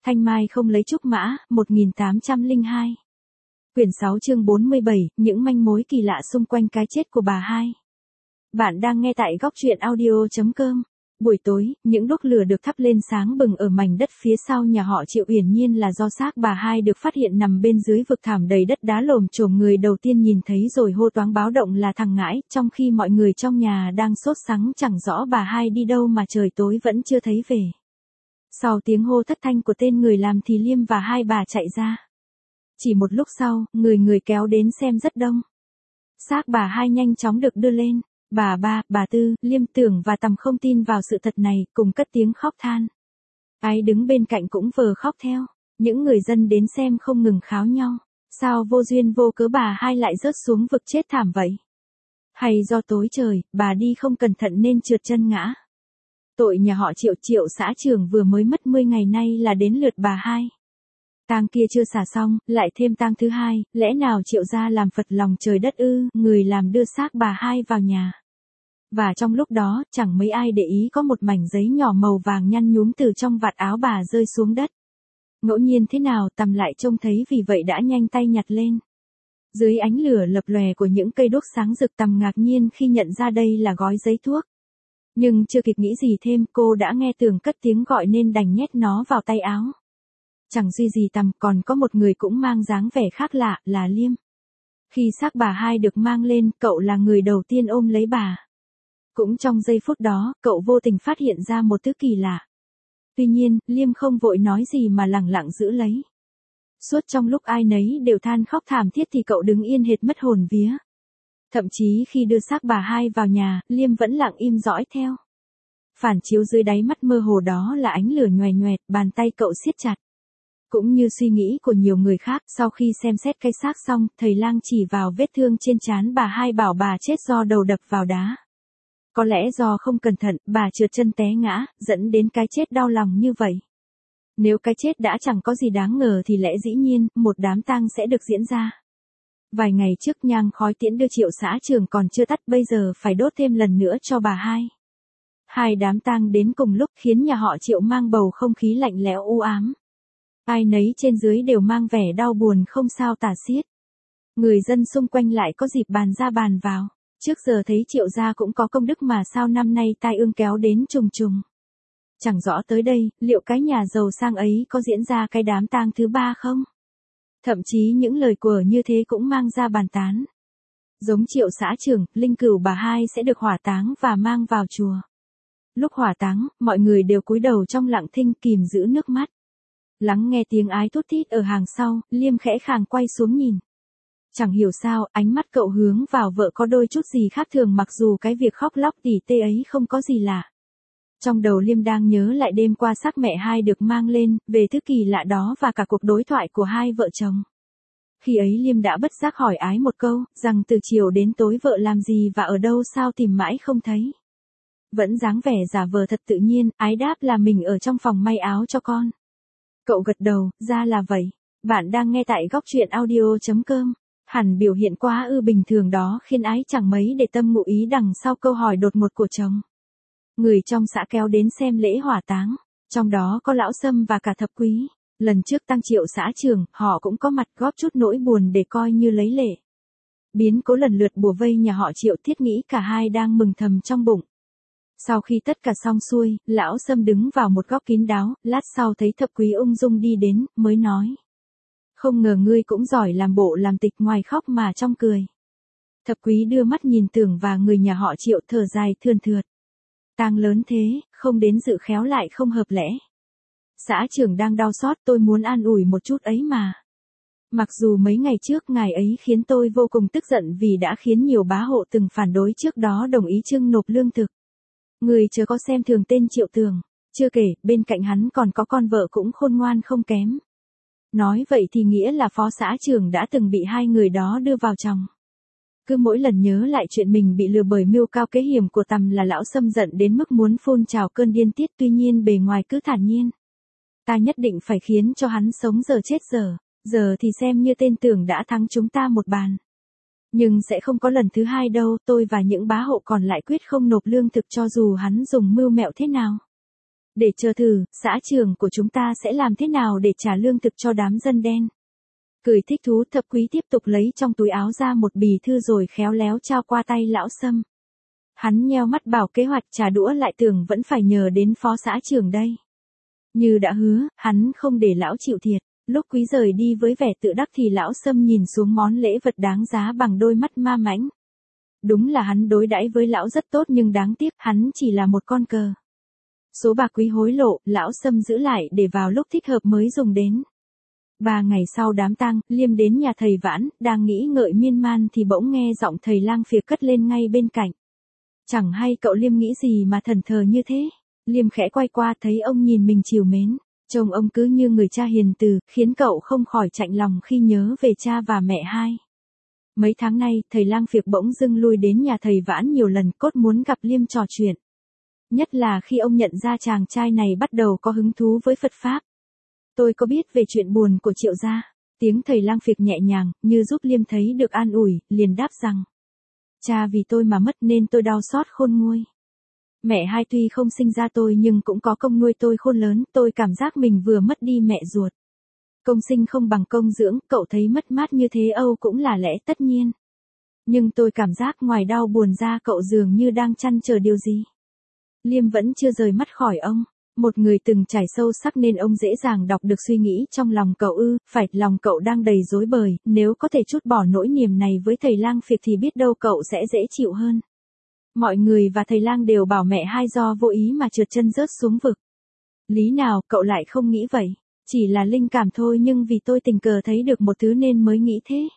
Thanh Mai không lấy trúc mã, 1802. Quyển 6 chương 47, những manh mối kỳ lạ xung quanh cái chết của bà hai. Bạn đang nghe tại góc truyện audio.com. Buổi tối, những đốt lửa được thắp lên sáng bừng ở mảnh đất phía sau nhà họ Triệu, uyển nhiên là do xác bà hai được phát hiện nằm bên dưới vực thảm đầy đất đá lồm chồm. Người đầu tiên nhìn thấy rồi hô toáng báo động là thằng Ngãi, trong khi mọi người trong nhà đang sốt sắng chẳng rõ bà hai đi đâu mà trời tối vẫn chưa thấy về. Sau tiếng hô thất thanh của tên người làm thì Liêm và hai bà chạy ra. Chỉ một lúc sau, người kéo đến xem rất đông. Xác bà hai nhanh chóng được đưa lên. Bà ba, bà Tư, Liêm Tưởng và Tầm không tin vào sự thật này, cùng cất tiếng khóc than. Ai đứng bên cạnh cũng vờ khóc theo. Những người dân đến xem không ngừng kháo nhau. Sao vô duyên vô cớ bà hai lại rớt xuống vực chết thảm vậy? Hay do tối trời, bà đi không cẩn thận nên trượt chân ngã? Tội nhà họ Triệu, Triệu xã trưởng vừa mới mất 10 ngày nay là đến lượt bà hai. Tang kia chưa xả xong, lại thêm tang thứ hai, lẽ nào Triệu gia làm phật lòng trời đất ư? Người làm đưa xác bà hai vào nhà. Và trong lúc đó, chẳng mấy ai để ý có một mảnh giấy nhỏ màu vàng nhăn nhúm từ trong vạt áo bà rơi xuống đất. Ngẫu nhiên thế nào Tầm lại trông thấy, vì vậy đã nhanh tay nhặt lên. Dưới ánh lửa lập lòe của những cây đuốc sáng rực, Tầm ngạc nhiên khi nhận ra đây là gói giấy thuốc. Nhưng chưa kịp nghĩ gì thêm, cô đã nghe Tường cất tiếng gọi nên đành nhét nó vào tay áo. Chẳng duy gì Tầm, còn có một người cũng mang dáng vẻ khác lạ, là Liêm. Khi xác bà hai được mang lên, cậu là người đầu tiên ôm lấy bà. Cũng trong giây phút đó, cậu vô tình phát hiện ra một thứ kỳ lạ. Tuy nhiên, Liêm không vội nói gì mà lẳng lặng giữ lấy. Suốt trong lúc ai nấy đều than khóc thảm thiết thì cậu đứng yên hệt mất hồn vía. Thậm chí khi đưa xác bà hai vào nhà, Liêm vẫn lặng im dõi theo. Phản chiếu dưới đáy mắt mơ hồ đó là ánh lửa nhoè nhoẹt, bàn tay cậu siết chặt. Cũng như suy nghĩ của nhiều người khác, sau khi xem xét cái xác xong, thầy lang chỉ vào vết thương trên trán bà hai bảo bà chết do đầu đập vào đá. Có lẽ do không cẩn thận, bà trượt chân té ngã, dẫn đến cái chết đau lòng như vậy. Nếu cái chết đã chẳng có gì đáng ngờ thì lẽ dĩ nhiên, một đám tang sẽ được diễn ra. Vài ngày trước nhang khói tiễn đưa Triệu xã trưởng còn chưa tắt, bây giờ phải đốt thêm lần nữa cho bà hai. Hai đám tang đến cùng lúc khiến nhà họ Triệu mang bầu không khí lạnh lẽo u ám. Ai nấy trên dưới đều mang vẻ đau buồn không sao tả xiết. Người dân xung quanh lại có dịp bàn ra bàn vào. Trước giờ thấy Triệu gia cũng có công đức mà sao năm nay tai ương kéo đến trùng trùng. Chẳng rõ tới đây, liệu cái nhà giàu sang ấy có diễn ra cái đám tang thứ ba không? Thậm chí những lời của như thế cũng mang ra bàn tán. Giống Triệu xã trưởng, linh cữu bà hai sẽ được hỏa táng và mang vào chùa. Lúc hỏa táng, mọi người đều cúi đầu trong lặng thinh, kìm giữ nước mắt. Lắng nghe tiếng ái thút thít ở hàng sau, Liêm khẽ khàng quay xuống nhìn. Chẳng hiểu sao, ánh mắt cậu hướng vào vợ có đôi chút gì khác thường, mặc dù cái việc khóc lóc tỉ tê ấy không có gì lạ. Trong đầu Liêm đang nhớ lại đêm qua xác mẹ hai được mang lên, về thứ kỳ lạ đó và cả cuộc đối thoại của hai vợ chồng. Khi ấy Liêm đã bất giác hỏi Ái một câu, rằng từ chiều đến tối vợ làm gì và ở đâu, sao tìm mãi không thấy. Vẫn dáng vẻ giả vờ thật tự nhiên, Ái đáp là mình ở trong phòng may áo cho con. Cậu gật đầu, ra là vậy. Bạn đang nghe tại góc truyện audio.com. Hẳn biểu hiện quá bình thường đó khiến Ái chẳng mấy để tâm ngụ ý đằng sau câu hỏi đột ngột của chồng. Người trong xã kéo đến xem lễ hỏa táng, trong đó có lão Sâm và cả Thập Quý. Lần trước tang Triệu xã trưởng, họ cũng có mặt góp chút nỗi buồn để coi như lấy lệ. Biến cố lần lượt bủa vây nhà họ Triệu, thiết nghĩ cả hai đang mừng thầm trong bụng. Sau khi tất cả xong xuôi, lão Sâm đứng vào một góc kín đáo, lát sau thấy Thập Quý ung dung đi đến, mới nói. Không ngờ ngươi cũng giỏi làm bộ làm tịch, ngoài khóc mà trong cười. Thập Quý đưa mắt nhìn Tưởng và người nhà họ Triệu, thở dài thườn thượt. Tang lớn thế, không đến dự khéo lại không hợp lẽ. Xã trưởng đang đau xót, tôi muốn an ủi một chút ấy mà. Mặc dù mấy ngày trước ngài ấy khiến tôi vô cùng tức giận vì đã khiến nhiều bá hộ từng phản đối trước đó đồng ý trưng nộp lương thực. Người chớ có xem thường tên Triệu Tường, chưa kể, bên cạnh hắn còn có con vợ cũng khôn ngoan không kém. Nói vậy thì nghĩa là phó xã trưởng đã từng bị hai người đó đưa vào chồng. Cứ mỗi lần nhớ lại chuyện mình bị lừa bởi mưu cao kế hiểm của Tầm là lão Sâm giận đến mức muốn phun trào cơn điên tiết, tuy nhiên bề ngoài cứ thản nhiên. Ta nhất định phải khiến cho hắn sống giờ chết giờ thì xem như tên Tưởng đã thắng chúng ta một bàn. Nhưng sẽ không có lần thứ hai đâu, tôi và những bá hộ còn lại quyết không nộp lương thực cho dù hắn dùng mưu mẹo thế nào. Để chờ thử, xã trưởng của chúng ta sẽ làm thế nào để trả lương thực cho đám dân đen. Cười thích thú, Thập Quý tiếp tục lấy trong túi áo ra một bì thư rồi khéo léo trao qua tay lão Sâm. Hắn nheo mắt bảo kế hoạch trả đũa lại tưởng vẫn phải nhờ đến phó xã trưởng đây. Như đã hứa, hắn không để lão chịu thiệt. Lúc Quý rời đi với vẻ tự đắc thì lão Sâm nhìn xuống món lễ vật đáng giá bằng đôi mắt ma mãnh. Đúng là hắn đối đãi với lão rất tốt nhưng đáng tiếc hắn chỉ là một con cờ. Số bạc Quý hối lộ, lão Sâm giữ lại để vào lúc thích hợp mới dùng đến. 3 ngày sau đám tang, Liêm đến nhà thầy Vãn, đang nghĩ ngợi miên man thì bỗng nghe giọng thầy Lang Phiệt cất lên ngay bên cạnh. Chẳng hay cậu Liêm nghĩ gì mà thẫn thờ như thế. Liêm khẽ quay qua thấy ông nhìn mình trìu mến. Trông ông cứ như người cha hiền từ, khiến cậu không khỏi chạnh lòng khi nhớ về cha và mẹ hai. Mấy tháng nay, thầy Lang Phiệt bỗng dưng lui đến nhà thầy Vãn nhiều lần cốt muốn gặp Liêm trò chuyện. Nhất là khi ông nhận ra chàng trai này bắt đầu có hứng thú với Phật Pháp. Tôi có biết về chuyện buồn của Triệu gia. Tiếng thầy Lang Phiệt nhẹ nhàng, như giúp Liêm thấy được an ủi, liền đáp rằng. Cha vì tôi mà mất nên tôi đau xót khôn nguôi. Mẹ hai tuy không sinh ra tôi nhưng cũng có công nuôi tôi khôn lớn, tôi cảm giác mình vừa mất đi mẹ ruột. Công sinh không bằng công dưỡng, cậu thấy mất mát như thế Âu cũng là lẽ tất nhiên. Nhưng tôi cảm giác ngoài đau buồn ra cậu dường như đang trăn trở điều gì. Liêm vẫn chưa rời mắt khỏi ông. Một người từng trải sâu sắc nên ông dễ dàng đọc được suy nghĩ trong lòng cậu phải lòng cậu đang đầy rối bời, nếu có thể trút bỏ nỗi niềm này với thầy Lang Phiệt thì biết đâu cậu sẽ dễ chịu hơn. Mọi người và thầy Lang đều bảo mẹ hai do vô ý mà trượt chân rớt xuống vực. Lý nào cậu lại không nghĩ vậy, chỉ là linh cảm thôi nhưng vì tôi tình cờ thấy được một thứ nên mới nghĩ thế.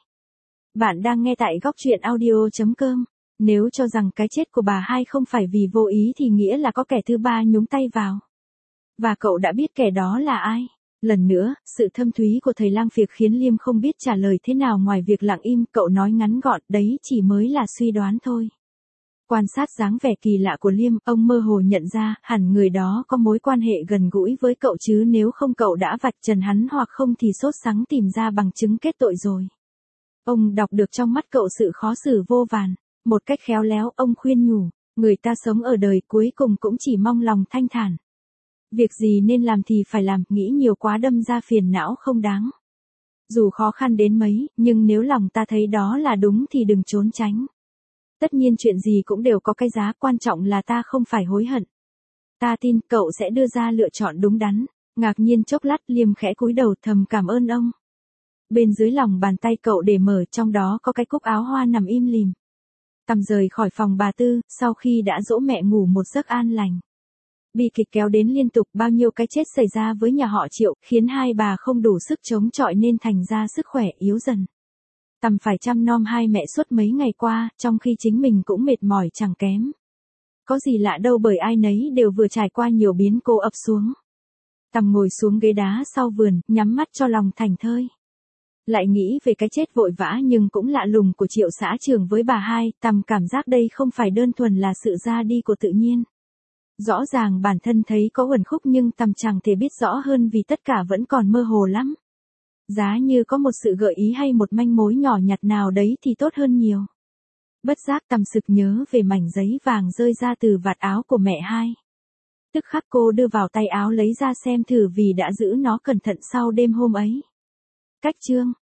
Bạn đang nghe tại góc truyện audio.com. Nếu cho rằng cái chết của bà hai không phải vì vô ý thì nghĩa là có kẻ thứ ba nhúng tay vào. Và cậu đã biết kẻ đó là ai. Lần nữa, sự thâm thúy của thầy Lang Phiệt khiến Liêm không biết trả lời thế nào ngoài việc lặng im. Cậu nói ngắn gọn, đấy chỉ mới là suy đoán thôi. Quan sát dáng vẻ kỳ lạ của Liêm, ông mơ hồ nhận ra, hẳn người đó có mối quan hệ gần gũi với cậu chứ nếu không cậu đã vạch trần hắn hoặc không thì sốt sắng tìm ra bằng chứng kết tội rồi. Ông đọc được trong mắt cậu sự khó xử vô vàn. Một cách khéo léo, ông khuyên nhủ, người ta sống ở đời cuối cùng cũng chỉ mong lòng thanh thản. Việc gì nên làm thì phải làm, nghĩ nhiều quá đâm ra phiền não không đáng. Dù khó khăn đến mấy, nhưng nếu lòng ta thấy đó là đúng thì đừng trốn tránh. Tất nhiên chuyện gì cũng đều có cái giá, quan trọng là ta không phải hối hận. Ta tin cậu sẽ đưa ra lựa chọn đúng đắn. Ngạc nhiên chốc lát Liêm khẽ cúi đầu thầm cảm ơn ông. Bên dưới lòng bàn tay cậu để mở, trong đó có cái cúc áo hoa nằm im lìm. Tầm rời khỏi phòng bà Tư, sau khi đã dỗ mẹ ngủ một giấc an lành. Bi kịch kéo đến liên tục, bao nhiêu cái chết xảy ra với nhà họ Triệu, khiến hai bà không đủ sức chống chọi nên thành ra sức khỏe yếu dần. Tầm phải chăm nom hai mẹ suốt mấy ngày qua, trong khi chính mình cũng mệt mỏi chẳng kém. Có gì lạ đâu bởi ai nấy đều vừa trải qua nhiều biến cố ập xuống. Tầm ngồi xuống ghế đá sau vườn, nhắm mắt cho lòng thảnh thơi. Lại nghĩ về cái chết vội vã nhưng cũng lạ lùng của Triệu xã trưởng với bà hai, Tầm cảm giác đây không phải đơn thuần là sự ra đi của tự nhiên. Rõ ràng bản thân thấy có uẩn khúc nhưng Tầm chẳng thể biết rõ hơn vì tất cả vẫn còn mơ hồ lắm. Giá như có một sự gợi ý hay một manh mối nhỏ nhặt nào đấy thì tốt hơn nhiều. Bất giác Tầm sực nhớ về mảnh giấy vàng rơi ra từ vạt áo của mẹ hai. Tức khắc cô đưa vào tay áo lấy ra xem thử vì đã giữ nó cẩn thận sau đêm hôm ấy. Cách chương